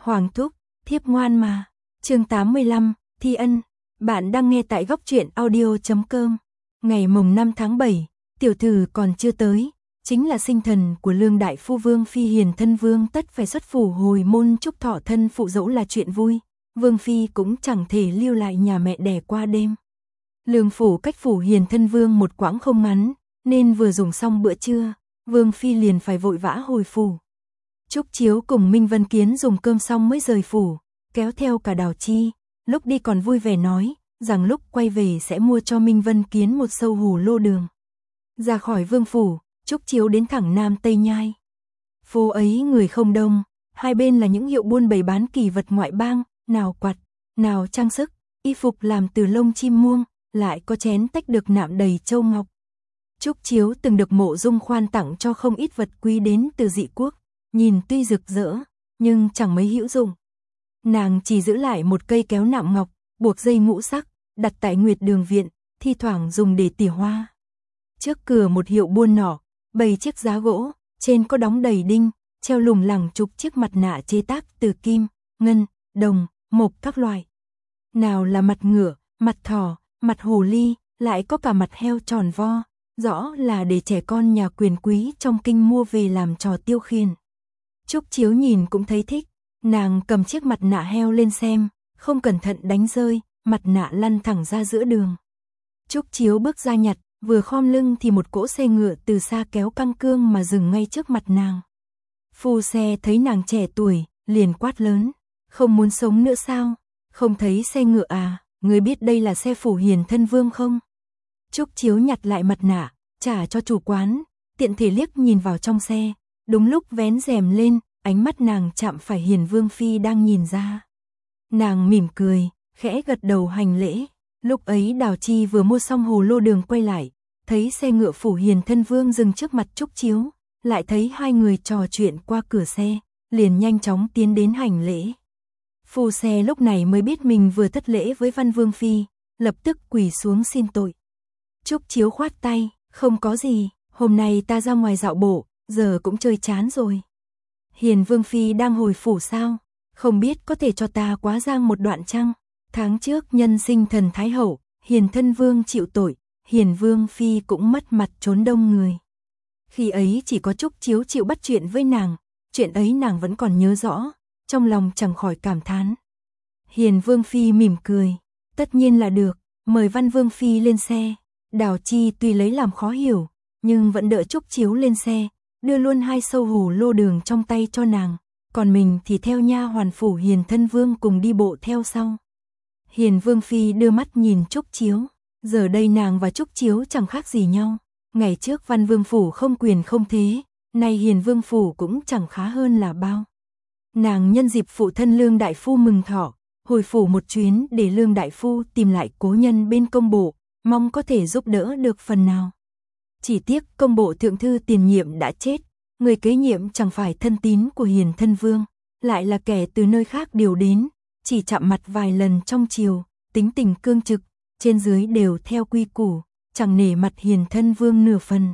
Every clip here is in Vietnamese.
Hoàng thúc, thiếp ngoan mà. Chương 85, Thi ân. Bạn đang nghe tại góc truyện audio.com. Ngày mùng 5 tháng 7, tiểu thư còn chưa tới, chính là sinh thần của Lương đại phu Vương phi hiền thân vương tất phải xuất phủ hồi môn chúc thọ thân phụ dẫu là chuyện vui, Vương phi cũng chẳng thể lưu lại nhà mẹ đẻ qua đêm. Lương phủ cách phủ hiền thân vương một quãng không ngắn, nên vừa dùng xong bữa trưa, Vương phi liền phải vội vã hồi phủ. Trúc Chiếu cùng Minh Vân Kiến dùng cơm xong mới rời phủ, kéo theo cả Đào Chi, lúc đi còn vui vẻ nói rằng lúc quay về sẽ mua cho Minh Vân Kiến một sâu hủ lô đường. Ra khỏi vương phủ, Trúc Chiếu đến thẳng Nam Tây Nhai. Phố ấy người không đông, hai bên là những hiệu buôn bày bán kỳ vật ngoại bang, nào quạt, nào trang sức, y phục làm từ lông chim muông, lại có chén tách được nạm đầy châu ngọc. Trúc Chiếu từng được Mộ Dung Khoan tặng cho không ít vật quý đến từ dị quốc, nhìn tuy rực rỡ, nhưng chẳng mấy hữu dụng. Nàng chỉ giữ lại một cây kéo nạm ngọc, buộc dây ngũ sắc, đặt tại Nguyệt Đường viện, thi thoảng dùng để tỉa hoa. Trước cửa một hiệu buôn nỏ, bày chiếc giá gỗ, trên có đóng đầy đinh, treo lủng lẳng chục chiếc mặt nạ chế tác từ kim, ngân, đồng, mộc các loại. Nào là mặt ngựa, mặt thỏ, mặt hồ ly, lại có cả mặt heo tròn vo, rõ là để trẻ con nhà quyền quý trong kinh mua về làm trò tiêu khiển. Trúc Chiếu nhìn cũng thấy thích, nàng cầm chiếc mặt nạ heo lên xem, không cẩn thận đánh rơi, mặt nạ lăn thẳng ra giữa đường. Trúc Chiếu bước ra nhặt, vừa khom lưng thì một cỗ xe ngựa từ xa kéo căng cương mà dừng ngay trước mặt nàng. Phu xe thấy nàng trẻ tuổi, liền quát lớn, không muốn sống nữa sao? Không thấy xe ngựa à, người biết đây là xe phủ hiền thân vương không? Trúc Chiếu nhặt lại mặt nạ, trả cho chủ quán, tiện thể liếc nhìn vào trong xe, đúng lúc vén rèm lên, ánh mắt nàng chạm phải hiền vương phi đang nhìn ra. Nàng mỉm cười, khẽ gật đầu hành lễ. Lúc ấy Đào Chi vừa mua xong hồ lô đường quay lại, thấy xe ngựa phủ hiền thân vương dừng trước mặt Trúc Chiếu, lại thấy hai người trò chuyện qua cửa xe, liền nhanh chóng tiến đến hành lễ. Phu xe lúc này mới biết mình vừa thất lễ với Văn Vương phi, lập tức quỳ xuống xin tội. Trúc Chiếu khoát tay, không có gì, hôm nay ta ra ngoài dạo bộ, giờ cũng chơi chán rồi. Hiền Vương phi đang hồi phủ sao? Không biết có thể cho ta quá giang một đoạn chăng? Tháng trước nhân sinh thần Thái Hậu, hiền thân vương chịu tội, hiền Vương phi cũng mất mặt trốn đông người. Khi ấy chỉ có Trúc Chiếu chịu bắt chuyện với nàng, chuyện ấy nàng vẫn còn nhớ rõ, trong lòng chẳng khỏi cảm thán. Hiền Vương phi mỉm cười, tất nhiên là được, mời Văn Vương phi lên xe. Đào Chi tuy lấy làm khó hiểu, nhưng vẫn đỡ Trúc Chiếu lên xe, đưa luôn hai sâu hủ lô đường trong tay cho nàng, còn mình thì theo nha hoàn phủ hiền thân vương cùng đi bộ theo sau. Hiền Vương phi đưa mắt nhìn Trúc Chiếu, giờ đây nàng và Trúc Chiếu chẳng khác gì nhau. Ngày trước Văn Vương phủ không quyền không thế, nay Hiền Vương phủ cũng chẳng khá hơn là bao. Nàng nhân dịp phụ thân Lương đại phu mừng thọ, hồi phủ một chuyến để Lương đại phu tìm lại cố nhân bên công bộ, mong có thể giúp đỡ được phần nào. Chỉ tiếc công bộ thượng thư tiền nhiệm đã chết, người kế nhiệm chẳng phải thân tín của hiền thân vương, lại là kẻ từ nơi khác điều đến, chỉ chạm mặt vài lần trong triều, tính tình cương trực, trên dưới đều theo quy củ, chẳng nể mặt hiền thân vương nửa phần.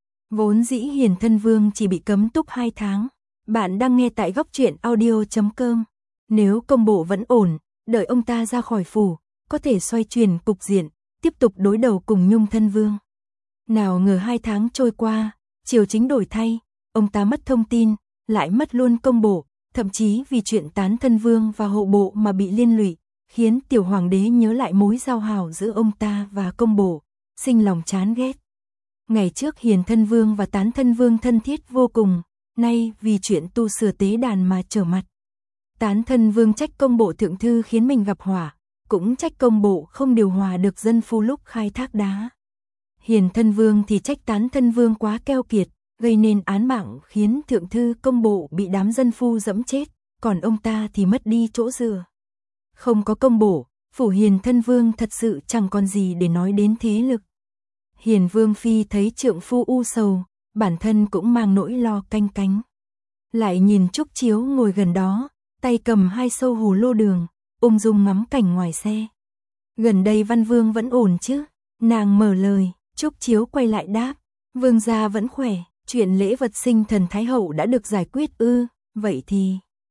Vốn dĩ hiền thân vương chỉ bị cấm túc 2 tháng. Bạn đang nghe tại góc truyện audio.com. Nếu công bộ vẫn ổn, đợi ông ta ra khỏi phủ, có thể xoay chuyển cục diện, tiếp tục đối đầu cùng Nhung thân vương. Nào ngờ 2 tháng trôi qua, triều chính đổi thay, ông ta mất thông tin, lại mất luôn công bộ, thậm chí vì chuyện tán thân vương và hộ bộ mà bị liên lụy, khiến tiểu hoàng đế nhớ lại mối giao hảo giữa ông ta và công bộ, sinh lòng chán ghét. Ngày trước hiền thân vương và tán thân vương thân thiết vô cùng, nay vì chuyện tu sửa tế đàn mà trở mặt. Tán thân vương trách công bộ thượng thư khiến mình gặp họa, cũng trách công bộ không điều hòa được dân phu lúc khai thác đá. Hiền thân vương thì trách tán thân vương quá keo kiệt, gây nên án mạng khiến thượng thư công bộ bị đám dân phu dẫm chết, còn ông ta thì mất đi chỗ dựa. Không có công bộ, phủ hiền thân vương thật sự chẳng còn gì để nói đến thế lực. Hiền Vương phi thấy trượng phu u sầu, bản thân cũng mang nỗi lo canh cánh. Lại nhìn Trúc Chiếu ngồi gần đó, tay cầm hai sâu hủ lô đường, ung dung ngắm cảnh ngoài xe. Gần đây Văn Vương vẫn ổn chứ? Nàng mở lời, Trúc Chiếu quay lại đáp, Vương gia vẫn khỏe, chuyện lễ vật sinh thần Thái Hậu đã được giải quyết ư, vậy thì...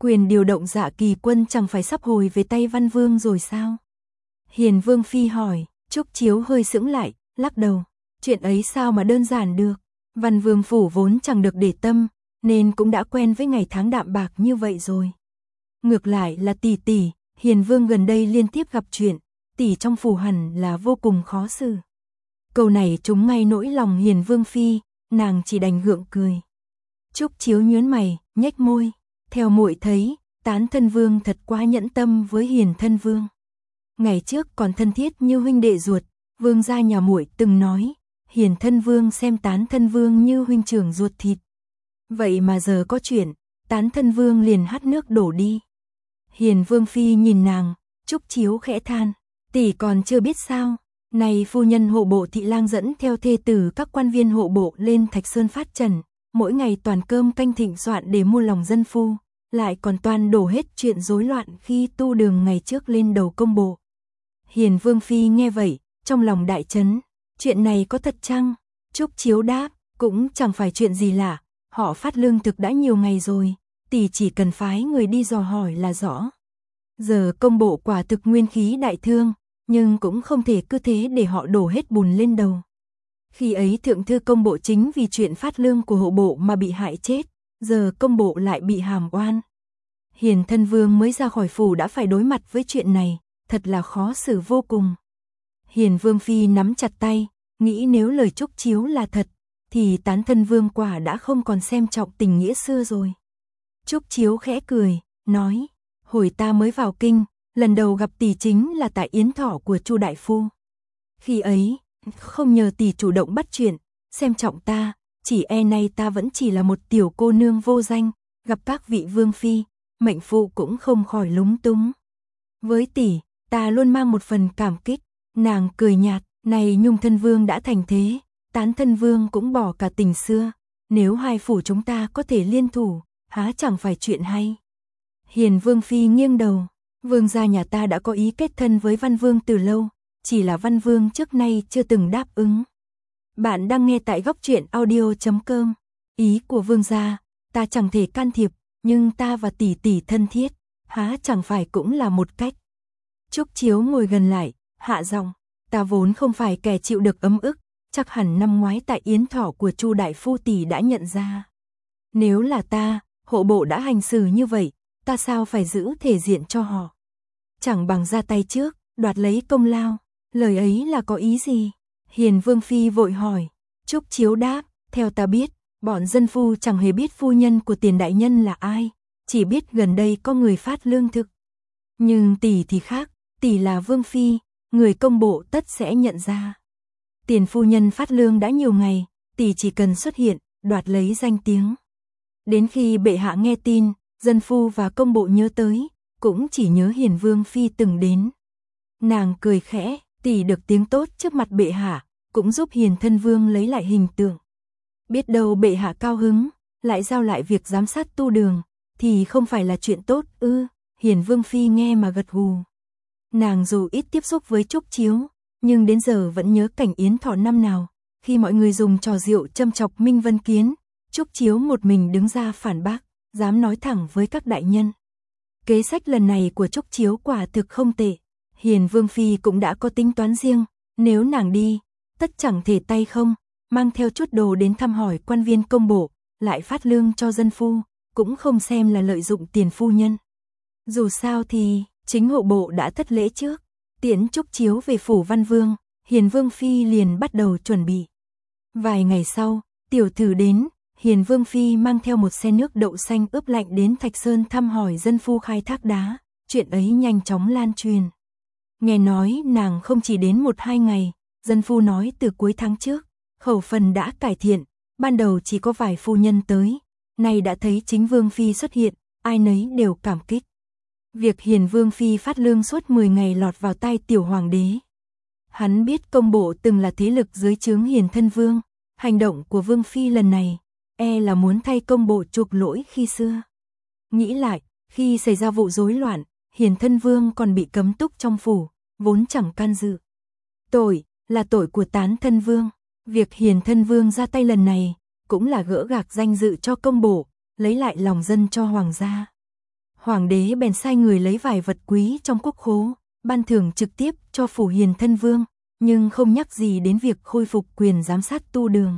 Quyền điều động Dạ Kỳ Quân chẳng phải sắp hồi về tay Văn Vương rồi sao? Hiền Vương Phi hỏi. Trúc Chiếu hơi sững lại, lắc đầu. Chuyện ấy sao mà đơn giản được. Văn Vương phủ vốn chẳng được để tâm, nên cũng đã quen với ngày tháng đạm bạc như vậy rồi. Ngược lại là tỷ, Hiền Vương gần đây liên tiếp gặp chuyện, tỷ trong phủ hẳn là vô cùng khó xử. Câu này trúng ngay nỗi lòng Hiền Vương Phi, nàng chỉ đành gượng cười. Trúc Chiếu nhướng mày, nhếch môi. Theo muội thấy, Tán Thân Vương thật quá nhẫn tâm với Hiền Thân Vương. Ngày trước còn thân thiết như huynh đệ ruột, vương gia nhà muội từng nói, Hiền Thân Vương xem Tán Thân Vương như huynh trưởng ruột thịt. Vậy mà giờ có chuyện, Tán Thân Vương liền hắt nước đổ đi. Hiền Vương Phi nhìn nàng, Trúc Chiếu khẽ than, tỷ còn chưa biết sao, này phu nhân hộ bộ Thị Lang dẫn theo thê tử các quan viên hộ bộ lên Thạch Sơn phát trần, mỗi ngày toàn cơm canh thịnh soạn để mua lòng dân phu, lại còn toàn đổ hết chuyện rối loạn khi tu đường ngày trước lên đầu công bộ. Hiền Vương Phi nghe vậy, trong lòng đại chấn, chuyện này có thật chăng? Trúc Chiếu đáp, cũng chẳng phải chuyện gì lạ, họ phát lương thực đã nhiều ngày rồi, tỷ chỉ cần phái người đi dò hỏi là rõ. Giờ công bộ quả thực nguyên khí đại thương, nhưng cũng không thể cứ thế để họ đổ hết bùn lên đầu. Khi ấy thượng thư công bộ chính vì chuyện phát lương của hộ bộ mà bị hại chết, giờ công bộ lại bị hàm oan. Hiền Thân Vương mới ra khỏi phủ đã phải đối mặt với chuyện này, thật là khó xử vô cùng. Hiền Vương Phi nắm chặt tay, nghĩ nếu lời Trúc Chiếu là thật, thì Tán Thân Vương quả đã không còn xem trọng tình nghĩa xưa rồi. Trúc Chiếu khẽ cười, nói, hồi ta mới vào kinh, lần đầu gặp tỷ chính là tại yến thọ của Chu đại phu. Khi ấy, không nhờ tỷ chủ động bắt chuyện, xem trọng ta, chỉ e nay ta vẫn chỉ là một tiểu cô nương vô danh, gặp các vị vương phi, mệnh phụ cũng không khỏi lúng túng. Với tỷ, ta luôn mang một phần cảm kích. Nàng cười nhạt, này Nhung Thân Vương đã thành thế, Tán Thân Vương cũng bỏ cả tình xưa, nếu hai phủ chúng ta có thể liên thủ, há chẳng phải chuyện hay. Hiền Vương Phi nghiêng đầu, vương gia nhà ta đã có ý kết thân với Văn Vương từ lâu, chỉ là Văn Vương trước nay chưa từng đáp ứng. Bạn đang nghe tại góc truyện audio.com. Ý của vương gia, ta chẳng thể can thiệp, nhưng ta và tỷ thân thiết, há chẳng phải cũng là một cách. Trúc Chiếu ngồi gần lại, hạ giọng, ta vốn không phải kẻ chịu được ấm ức, chắc hẳn năm ngoái tại yến thọ của Chu đại phu tỷ đã nhận ra. Nếu là ta, hộ bộ đã hành xử như vậy, ta sao phải giữ thể diện cho họ? Chẳng bằng ra tay trước, đoạt lấy công lao, lời ấy là có ý gì? Hiền Vương Phi vội hỏi. Trúc Chiếu đáp, theo ta biết, bọn dân phu chẳng hề biết phu nhân của Tiền đại nhân là ai, chỉ biết gần đây có người phát lương thực. Nhưng tỷ thì khác, tỷ là Vương Phi, người công bộ tất sẽ nhận ra. Tiền phu nhân phát lương đã nhiều ngày, tỷ chỉ cần xuất hiện, đoạt lấy danh tiếng. Đến khi bệ hạ nghe tin, dân phu và công bộ nhớ tới, cũng chỉ nhớ Hiền Vương Phi từng đến. Nàng cười khẽ, tỷ được tiếng tốt trước mặt bệ hạ, cũng giúp Hiền Thân Vương lấy lại hình tượng. Biết đâu bệ hạ cao hứng, lại giao lại việc giám sát tu đường, thì không phải là chuyện tốt ư? Hiền Vương Phi nghe mà gật gù. Nàng dù ít tiếp xúc với Trúc Chiếu, nhưng đến giờ vẫn nhớ cảnh yến thọ năm nào, khi mọi người dùng trò rượu châm chọc Minh Vân Kiến, Trúc Chiếu một mình đứng ra phản bác, dám nói thẳng với các đại nhân. Kế sách lần này của Trúc Chiếu quả thực không tệ. Hiền Vương Phi cũng đã có tính toán riêng, nếu nàng đi, tất chẳng thể tay không, mang theo chút đồ đến thăm hỏi quan viên công bộ, lại phát lương cho dân phu, cũng không xem là lợi dụng tiền phu nhân. Dù sao thì, chính hộ bộ đã thất lễ trước, tiễn Trúc Chiếu về phủ Văn Vương, Hiền Vương Phi liền bắt đầu chuẩn bị. Vài ngày sau, tiểu thử đến, Hiền Vương Phi mang theo một xe nước đậu xanh ướp lạnh đến Thạch Sơn thăm hỏi dân phu khai thác đá, chuyện ấy nhanh chóng lan truyền. Nghe nói nàng không chỉ đến 1-2 ngày, dân phu nói từ cuối tháng trước, khẩu phần đã cải thiện, ban đầu chỉ có vài phu nhân tới, nay đã thấy chính Vương Phi xuất hiện, ai nấy đều cảm kích. Việc Hiền Vương Phi phát lương suốt 10 ngày lọt vào tay tiểu hoàng đế. Hắn biết công bộ từng là thế lực dưới trướng Hiền Thân Vương, hành động của Vương Phi lần này, e là muốn thay công bộ chuộc lỗi khi xưa. Nghĩ lại, khi xảy ra vụ rối loạn, Hiền Thân Vương còn bị cấm túc trong phủ, vốn chẳng can dự. Tội, là tội của Tán Thân Vương. Việc Hiền Thân Vương ra tay lần này, cũng là gỡ gạc danh dự cho công bộ, lấy lại lòng dân cho hoàng gia. Hoàng đế bèn sai người lấy vài vật quý trong quốc khố, ban thưởng trực tiếp cho Phủ Hiền thân vương, nhưng không nhắc gì đến việc khôi phục quyền giám sát tu đường.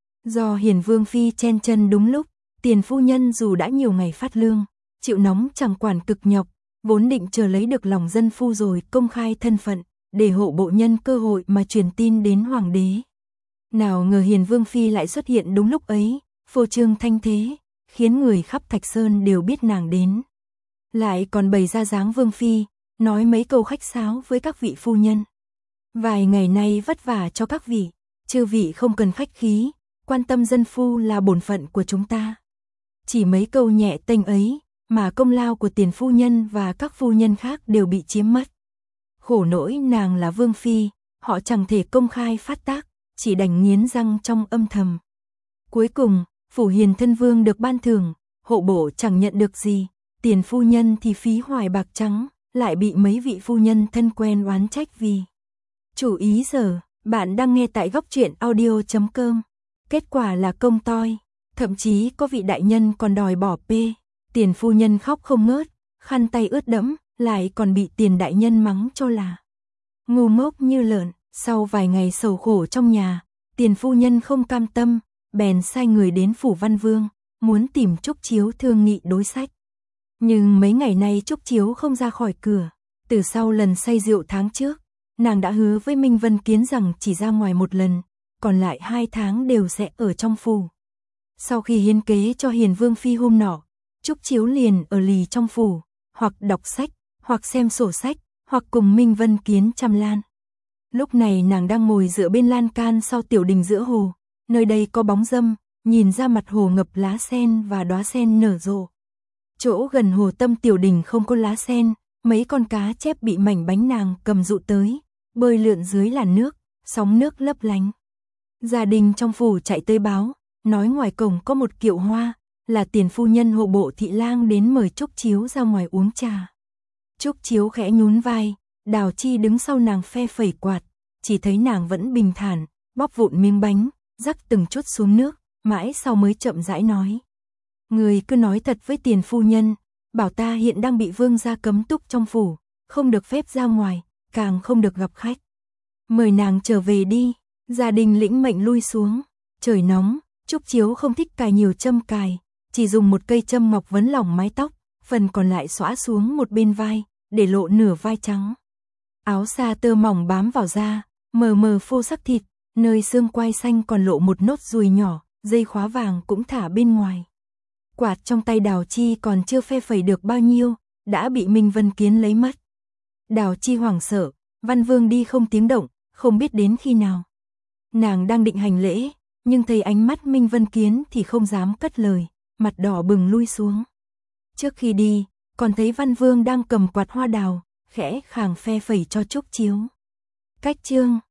Do Hiền vương phi chen chân đúng lúc, Tiền phu nhân dù đã nhiều ngày phát lương, chịu nóng chẳng quản cực nhọc, vốn định chờ lấy được lòng dân phu rồi công khai thân phận, để hộ bộ nhân cơ hội mà truyền tin đến hoàng đế. Nào ngờ Hiền vương phi lại xuất hiện đúng lúc ấy, phô trương thanh thế, khiến người khắp Thạch Sơn đều biết nàng đến. Lại còn bày ra dáng vương phi, nói mấy câu khách sáo với các vị phu nhân. Vài ngày nay vất vả cho các vị, chư vị không cần khách khí, quan tâm dân phu là bổn phận của chúng ta. Chỉ mấy câu nhẹ tênh ấy, mà công lao của Tiền phu nhân và các phu nhân khác đều bị chiếm mất. Khổ nỗi nàng là vương phi, họ chẳng thể công khai phát tác, chỉ đành nghiến răng trong âm thầm. Cuối cùng, Phủ Hiền thân vương được ban thưởng, hộ bộ chẳng nhận được gì, Tiền phu nhân thì phí hoài bạc trắng, lại bị mấy vị phu nhân thân quen oán trách vì. Chủ ý giờ, bạn đang nghe tại góc truyện audio.com. Kết quả là công toi, thậm chí có vị đại nhân còn đòi bỏ pê. Tiền phu nhân khóc không ngớt, khăn tay ướt đẫm, lại còn bị Tiền đại nhân mắng cho là ngu ngốc như lợn. Sau vài ngày sầu khổ trong nhà, Tiền phu nhân không cam tâm, bèn sai người đến Phủ Văn Vương, muốn tìm Trúc Chiếu thương nghị đối sách. Nhưng mấy ngày nay Trúc Chiếu không ra khỏi cửa, từ sau lần say rượu tháng trước, nàng đã hứa với Minh Vân Kiến rằng chỉ ra ngoài một lần, còn lại 2 tháng đều sẽ ở trong phủ. Sau khi hiến kế cho Hiền vương phi hôm nọ, Trúc Chiếu liền ở lì trong phủ, hoặc đọc sách, hoặc xem sổ sách, hoặc cùng Minh Vân Kiến chăm lan. Lúc này nàng đang ngồi dựa bên lan can sau tiểu đình giữa hồ, nơi đây có bóng râm, nhìn ra mặt hồ ngập lá sen và đóa sen nở rộ. Chỗ gần hồ tâm tiểu đình không có lá sen, mấy con cá chép bị mảnh bánh nàng cầm dụ tới, bơi lượn dưới làn nước, sóng nước lấp lánh. Gia đình trong phủ chạy tới báo, nói ngoài cổng có một kiệu hoa, là Tiền phu nhân hộ bộ thị lang đến mời Trúc Chiếu ra ngoài uống trà. Trúc Chiếu khẽ nhún vai, Đào Chi đứng sau nàng phe phẩy quạt, chỉ thấy nàng vẫn bình thản, bóp vụn miếng bánh, rắc từng chút xuống nước, mãi sau mới chậm rãi nói. Người cứ nói thật với Tiền phu nhân, bảo ta hiện đang bị vương gia cấm túc trong phủ, không được phép ra ngoài, càng không được gặp khách. Mời nàng trở về đi. Gia đình lĩnh mệnh lui xuống. Trời nóng, Trúc Chiếu không thích cài nhiều châm cài, chỉ dùng một cây châm ngọc vấn lỏng mái tóc, phần còn lại xõa xuống một bên vai, để lộ nửa vai trắng. Áo sa tơ mỏng bám vào da, mờ mờ phô sắc thịt, nơi xương quai xanh còn lộ một nốt ruồi nhỏ, dây khóa vàng cũng thả bên ngoài. Quạt trong tay Đào Chi còn chưa phe phẩy được bao nhiêu, đã bị Minh Vân Kiến lấy mất. Đào Chi hoảng sợ, Văn Vương đi không tiếng động, không biết đến khi nào. Nàng đang định hành lễ, nhưng thấy ánh mắt Minh Vân Kiến thì không dám cất lời, mặt đỏ bừng lui xuống. Trước khi đi, còn thấy Văn Vương đang cầm quạt hoa đào, khẽ khàng phe phẩy cho Trúc Chiếu. Cách chương